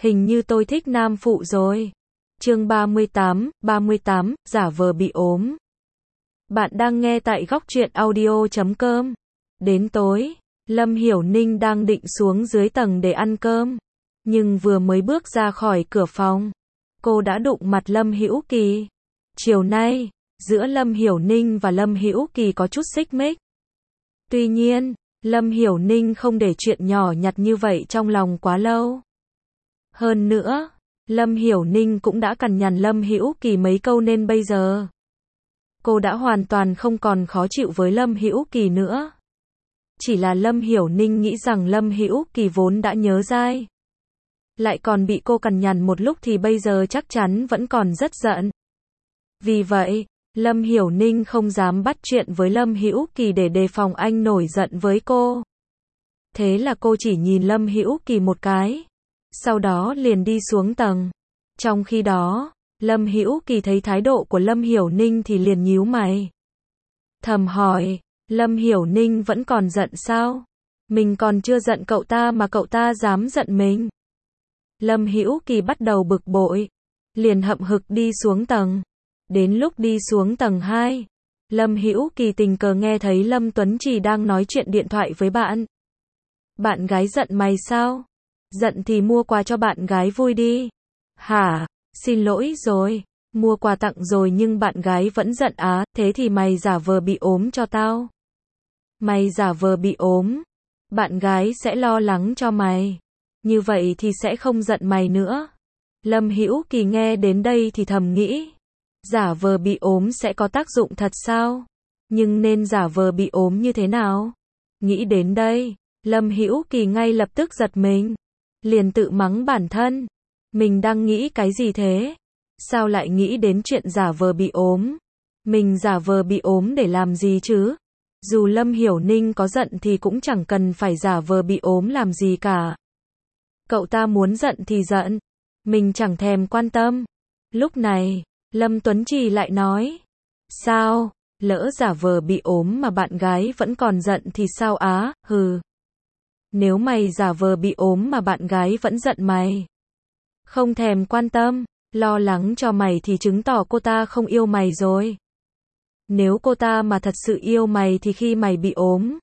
Hình như tôi thích nam phụ rồi. Chương 38, giả vờ bị ốm. Bạn đang nghe tại góc truyện audio.com. Đến tối, Lâm Hiểu Ninh đang định xuống dưới tầng để ăn cơm, nhưng vừa mới bước ra khỏi cửa phòng, cô đã đụng mặt Lâm Hữu Kỳ. Chiều nay, giữa Lâm Hiểu Ninh và Lâm Hữu Kỳ có chút xích mích. Tuy nhiên, Lâm Hiểu Ninh không để chuyện nhỏ nhặt như vậy trong lòng quá lâu. Hơn nữa, Lâm Hiểu Ninh cũng đã cằn nhằn Lâm Hữu Kỳ mấy câu nên bây giờ cô đã hoàn toàn không còn khó chịu với Lâm Hữu Kỳ nữa. Chỉ là Lâm Hiểu Ninh nghĩ rằng Lâm Hữu Kỳ vốn đã nhớ dai, lại còn bị cô cằn nhằn một lúc thì bây giờ chắc chắn vẫn còn rất giận. Vì vậy, Lâm Hiểu Ninh không dám bắt chuyện với Lâm Hữu Kỳ để đề phòng anh nổi giận với cô. Thế là cô chỉ nhìn Lâm Hữu Kỳ một cái, sau đó liền đi xuống tầng. Trong khi đó, Lâm Hữu Kỳ thấy thái độ của Lâm Hiểu Ninh thì liền nhíu mày. Thầm hỏi, Lâm Hiểu Ninh vẫn còn giận sao? Mình còn chưa giận cậu ta mà cậu ta dám giận mình. Lâm Hữu Kỳ bắt đầu bực bội, liền hậm hực đi xuống tầng. Đến lúc đi xuống tầng 2, Lâm Hữu Kỳ tình cờ nghe thấy Lâm Tuấn Trì đang nói chuyện điện thoại với bạn. Bạn gái giận mày sao? Giận thì mua quà cho bạn gái vui đi. Hả? Xin lỗi rồi, mua quà tặng rồi nhưng bạn gái vẫn giận á, thế thì mày giả vờ bị ốm cho tao. Mày giả vờ bị ốm, bạn gái sẽ lo lắng cho mày. Như vậy thì sẽ không giận mày nữa. Lâm Hữu Kỳ nghe đến đây thì thầm nghĩ, giả vờ bị ốm sẽ có tác dụng thật sao? Nhưng nên giả vờ bị ốm như thế nào? Nghĩ đến đây, Lâm Hữu Kỳ ngay lập tức giật mình, liền tự mắng bản thân. Mình đang nghĩ cái gì thế? Sao lại nghĩ đến chuyện giả vờ bị ốm? Mình giả vờ bị ốm để làm gì chứ? Dù Lâm Hiểu Ninh có giận thì cũng chẳng cần phải giả vờ bị ốm làm gì cả. Cậu ta muốn giận thì giận, mình chẳng thèm quan tâm. Lúc này, Lâm Tuấn Trì lại nói, sao, lỡ giả vờ bị ốm mà bạn gái vẫn còn giận thì sao á, hừ. Nếu mày giả vờ bị ốm mà bạn gái vẫn giận mày, không thèm quan tâm, lo lắng cho mày thì chứng tỏ cô ta không yêu mày rồi. Nếu cô ta mà thật sự yêu mày thì khi mày bị ốm,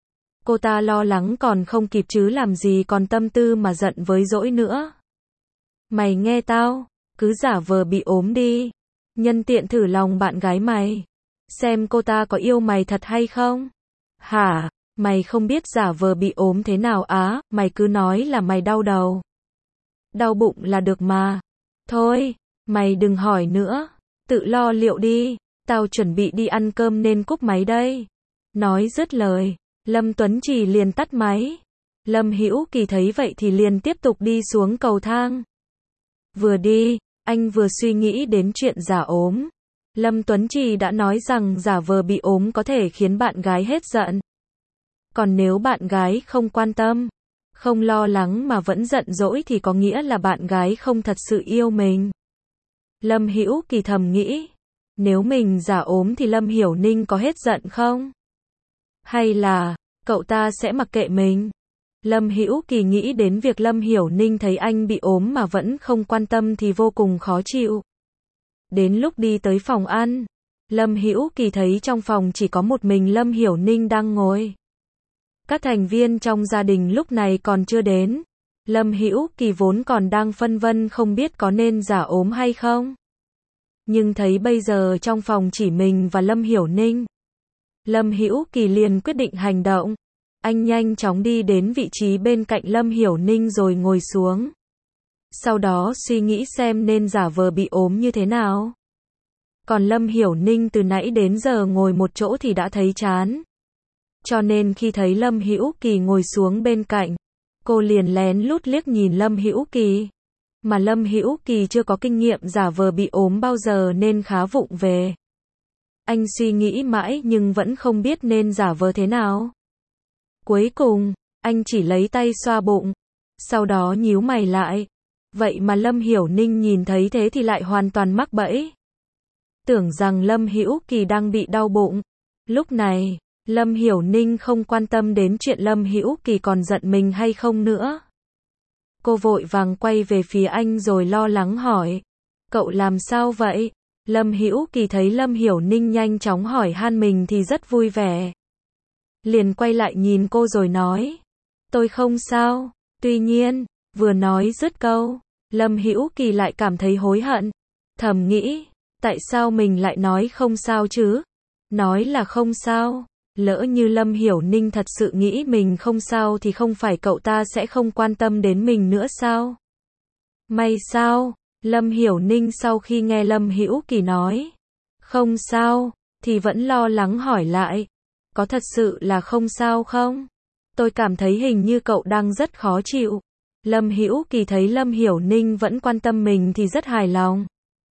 cô ta lo lắng còn không kịp chứ làm gì còn tâm tư mà giận với dỗi nữa. Mày nghe tao, cứ giả vờ bị ốm đi, nhân tiện thử lòng bạn gái mày, xem cô ta có yêu mày thật hay không. Hả, mày không biết giả vờ bị ốm thế nào á, mày cứ nói là mày đau đầu, đau bụng là được mà. Thôi, mày đừng hỏi nữa, tự lo liệu đi, tao chuẩn bị đi ăn cơm nên cúp máy đây. Nói dứt lời, Lâm Tuấn Trì liền tắt máy. Lâm Hữu Kỳ thấy vậy thì liền tiếp tục đi xuống cầu thang. Vừa đi, anh vừa suy nghĩ đến chuyện giả ốm. Lâm Tuấn Trì đã nói rằng giả vờ bị ốm có thể khiến bạn gái hết giận. Còn nếu bạn gái không quan tâm, không lo lắng mà vẫn giận dỗi thì có nghĩa là bạn gái không thật sự yêu mình. Lâm Hữu Kỳ thầm nghĩ, nếu mình giả ốm thì Lâm Hiểu Ninh có hết giận không? Hay là, cậu ta sẽ mặc kệ mình? Lâm Hữu Kỳ nghĩ đến việc Lâm Hiểu Ninh thấy anh bị ốm mà vẫn không quan tâm thì vô cùng khó chịu. Đến lúc đi tới phòng ăn, Lâm Hữu Kỳ thấy trong phòng chỉ có một mình Lâm Hiểu Ninh đang ngồi. Các thành viên trong gia đình lúc này còn chưa đến. Lâm Hữu Kỳ vốn còn đang phân vân không biết có nên giả ốm hay không. Nhưng thấy bây giờ trong phòng chỉ mình và Lâm Hiểu Ninh, Lâm Hữu Kỳ liền quyết định hành động. Anh nhanh chóng đi đến vị trí bên cạnh Lâm Hiểu Ninh rồi ngồi xuống. Sau đó suy nghĩ xem nên giả vờ bị ốm như thế nào. Còn Lâm Hiểu Ninh từ nãy đến giờ ngồi một chỗ thì đã thấy chán. Cho nên khi thấy Lâm Hữu Kỳ ngồi xuống bên cạnh, cô liền lén lút liếc nhìn Lâm Hữu Kỳ. Mà Lâm Hữu Kỳ chưa có kinh nghiệm giả vờ bị ốm bao giờ nên khá vụng về. Anh suy nghĩ mãi nhưng vẫn không biết nên giả vờ thế nào. Cuối cùng, anh chỉ lấy tay xoa bụng, sau đó nhíu mày lại. Vậy mà Lâm Hiểu Ninh nhìn thấy thế thì lại hoàn toàn mắc bẫy. Tưởng rằng Lâm Hữu Kỳ đang bị đau bụng. Lúc này, Lâm Hiểu Ninh không quan tâm đến chuyện Lâm Hữu Kỳ còn giận mình hay không nữa. Cô vội vàng quay về phía anh rồi lo lắng hỏi. Cậu làm sao vậy? Lâm Hữu Kỳ thấy Lâm Hiểu Ninh nhanh chóng hỏi han mình thì rất vui vẻ. Liền quay lại nhìn cô rồi nói. Tôi không sao. Tuy nhiên, vừa nói dứt câu, Lâm Hữu Kỳ lại cảm thấy hối hận. Thầm nghĩ, tại sao mình lại nói không sao chứ? Nói là không sao. Lỡ như Lâm Hiểu Ninh thật sự nghĩ mình không sao thì không phải cậu ta sẽ không quan tâm đến mình nữa sao? May sao? Lâm Hiểu Ninh sau khi nghe Lâm Hữu Kỳ nói không sao, thì vẫn lo lắng hỏi lại. Có thật sự là không sao không? Tôi cảm thấy hình như cậu đang rất khó chịu. Lâm Hữu Kỳ thấy Lâm Hiểu Ninh vẫn quan tâm mình thì rất hài lòng.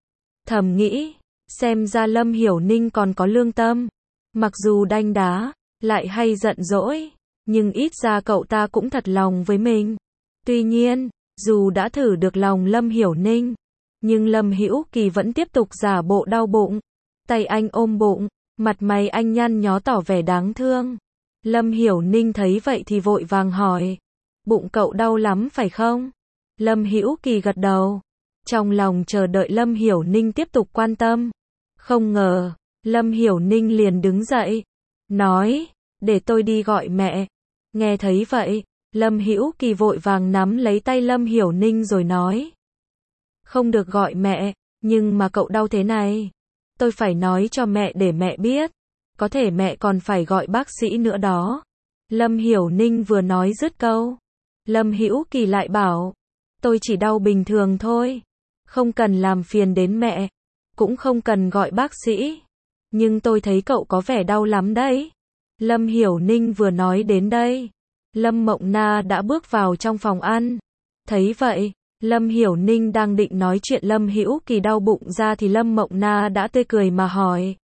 Thầm nghĩ, xem ra Lâm Hiểu Ninh còn có lương tâm. Mặc dù đanh đá, lại hay giận dỗi, nhưng ít ra cậu ta cũng thật lòng với mình. Tuy nhiên, dù đã thử được lòng Lâm Hiểu Ninh, nhưng Lâm Hữu Kỳ vẫn tiếp tục giả bộ đau bụng. Tay anh ôm bụng, mặt mày anh nhăn nhó tỏ vẻ đáng thương. Lâm Hiểu Ninh thấy vậy thì vội vàng hỏi. Bụng cậu đau lắm phải không? Lâm Hữu Kỳ gật đầu. Trong lòng chờ đợi Lâm Hiểu Ninh tiếp tục quan tâm. Không ngờ, Lâm Hiểu Ninh liền đứng dậy. Nói, để tôi đi gọi mẹ. Nghe thấy vậy, Lâm Hữu Kỳ vội vàng nắm lấy tay Lâm Hiểu Ninh rồi nói. Không được gọi mẹ, nhưng mà cậu đau thế này. Tôi phải nói cho mẹ để mẹ biết. Có thể mẹ còn phải gọi bác sĩ nữa đó. Lâm Hiểu Ninh vừa nói dứt câu. Lâm Hữu Kỳ lại bảo. Tôi chỉ đau bình thường thôi. Không cần làm phiền đến mẹ. Cũng không cần gọi bác sĩ. Nhưng tôi thấy cậu có vẻ đau lắm đấy. Lâm Hiểu Ninh vừa nói đến đây. Lâm Mộng Na đã bước vào trong phòng ăn. Thấy vậy, Lâm Hiểu Ninh đang định nói chuyện Lâm Hữu Kỳ đau bụng ra thì Lâm Mộng Na đã tươi cười mà hỏi.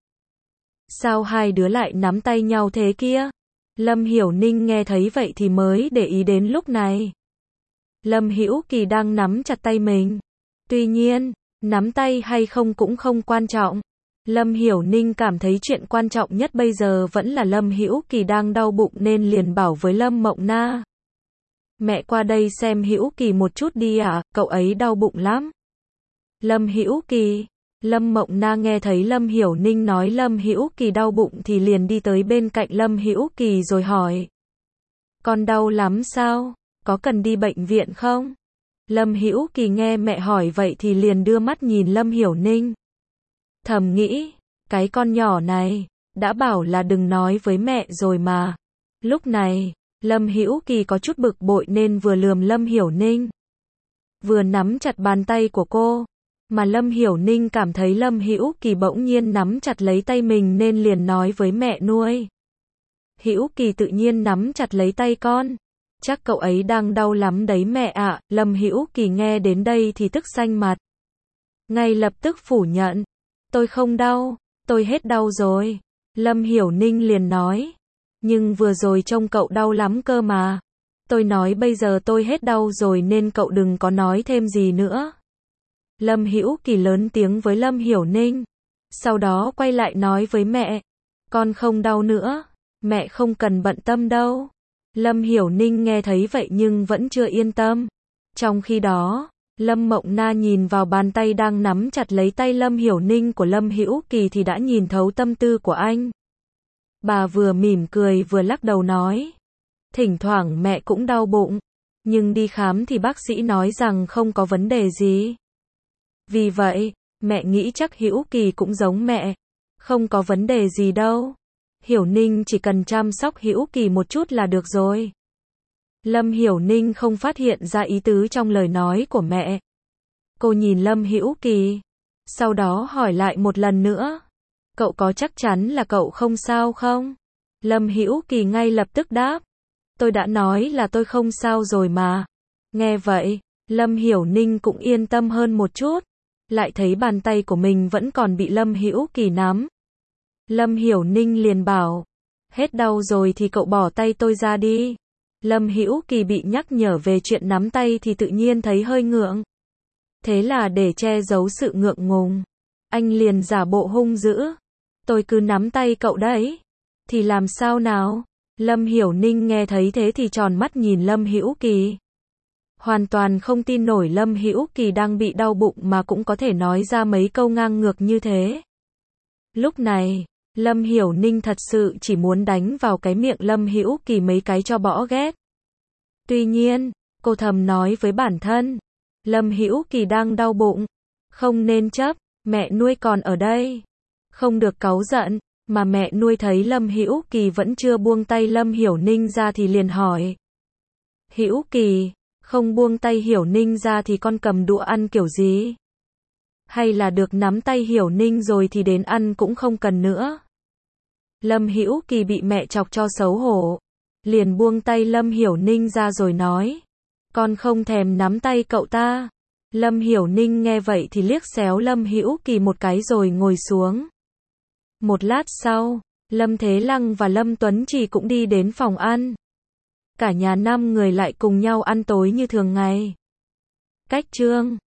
Sao hai đứa lại nắm tay nhau thế kia? Lâm Hiểu Ninh nghe thấy vậy thì mới để ý đến lúc này. Lâm Hữu Kỳ đang nắm chặt tay mình. Tuy nhiên, nắm tay hay không cũng không quan trọng. Lâm Hiểu Ninh cảm thấy chuyện quan trọng nhất bây giờ vẫn là Lâm Hữu Kỳ đang đau bụng nên liền bảo với Lâm Mộng Na. Mẹ qua đây xem Hữu Kỳ một chút đi ạ, cậu ấy đau bụng lắm. Lâm Hữu Kỳ. Lâm Mộng Na nghe thấy Lâm Hiểu Ninh nói Lâm Hữu Kỳ đau bụng thì liền đi tới bên cạnh Lâm Hữu Kỳ rồi hỏi. Con đau lắm sao? Có cần đi bệnh viện không? Lâm Hữu Kỳ nghe mẹ hỏi vậy thì liền đưa mắt nhìn Lâm Hiểu Ninh. Thầm nghĩ, cái con nhỏ này, đã bảo là đừng nói với mẹ rồi mà. Lúc này, Lâm Hữu Kỳ có chút bực bội nên vừa lườm Lâm Hiểu Ninh, vừa nắm chặt bàn tay của cô. Mà Lâm Hiểu Ninh cảm thấy Lâm Hữu Kỳ bỗng nhiên nắm chặt lấy tay mình nên liền nói với mẹ nuôi. Hữu Kỳ tự nhiên nắm chặt lấy tay con. Chắc cậu ấy đang đau lắm đấy mẹ ạ. Lâm Hữu Kỳ nghe đến đây thì tức xanh mặt. Ngay lập tức phủ nhận. Tôi không đau, tôi hết đau rồi. Lâm Hiểu Ninh liền nói. Nhưng vừa rồi trông cậu đau lắm cơ mà. Tôi nói bây giờ tôi hết đau rồi nên cậu đừng có nói thêm gì nữa. Lâm Hữu Kỳ lớn tiếng với Lâm Hiểu Ninh. Sau đó quay lại nói với mẹ. Con không đau nữa. Mẹ không cần bận tâm đâu. Lâm Hiểu Ninh nghe thấy vậy nhưng vẫn chưa yên tâm. Trong khi đó, Lâm Mộng Na nhìn vào bàn tay đang nắm chặt lấy tay Lâm Hiểu Ninh của Lâm Hữu Kỳ thì đã nhìn thấu tâm tư của anh. Bà vừa mỉm cười vừa lắc đầu nói. Thỉnh thoảng mẹ cũng đau bụng. Nhưng đi khám thì bác sĩ nói rằng không có vấn đề gì. Vì vậy, mẹ nghĩ chắc Hữu Kỳ cũng giống mẹ. Không có vấn đề gì đâu. Hiểu Ninh chỉ cần chăm sóc Hữu Kỳ một chút là được rồi. Lâm Hiểu Ninh không phát hiện ra ý tứ trong lời nói của mẹ. Cô nhìn Lâm Hữu Kỳ. Sau đó hỏi lại một lần nữa. Cậu có chắc chắn là cậu không sao không? Lâm Hữu Kỳ ngay lập tức đáp. Tôi đã nói là tôi không sao rồi mà. Nghe vậy, Lâm Hiểu Ninh cũng yên tâm hơn một chút. Lại thấy bàn tay của mình vẫn còn bị Lâm Hữu Kỳ nắm. Lâm Hiểu Ninh liền bảo. Hết đau rồi thì cậu bỏ tay tôi ra đi. Lâm Hữu Kỳ bị nhắc nhở về chuyện nắm tay thì tự nhiên thấy hơi ngượng. Thế là để che giấu sự ngượng ngùng, anh liền giả bộ hung dữ. Tôi cứ nắm tay cậu đấy. Thì làm sao nào? Lâm Hiểu Ninh nghe thấy thế thì tròn mắt nhìn Lâm Hữu Kỳ. hoàn toàn không tin nổi Lâm Hữu Kỳ đang bị đau bụng mà cũng có thể nói ra mấy câu ngang ngược như thế. Lúc này, Lâm Hiểu Ninh thật sự chỉ muốn đánh vào cái miệng Lâm Hữu Kỳ mấy cái cho bỏ ghét. Tuy nhiên, cô thầm nói với bản thân, Lâm Hữu Kỳ đang đau bụng, không nên chấp, mẹ nuôi còn ở đây, không được cáu giận, mà mẹ nuôi thấy Lâm Hữu Kỳ vẫn chưa buông tay Lâm Hiểu Ninh ra thì liền hỏi. Hữu Kỳ, không buông tay Hiểu Ninh ra thì con cầm đũa ăn kiểu gì? Hay là được nắm tay Hiểu Ninh rồi thì đến ăn cũng không cần nữa? Lâm Hữu Kỳ bị mẹ chọc cho xấu hổ, liền buông tay Lâm Hiểu Ninh ra rồi nói, con không thèm nắm tay cậu ta. Lâm Hiểu Ninh nghe vậy thì liếc xéo Lâm Hữu Kỳ một cái rồi ngồi xuống. Một lát sau, Lâm Thế Lăng và Lâm Tuấn Trì cũng đi đến phòng ăn. Cả nhà 5 người lại cùng nhau ăn tối như thường ngày. Cách chương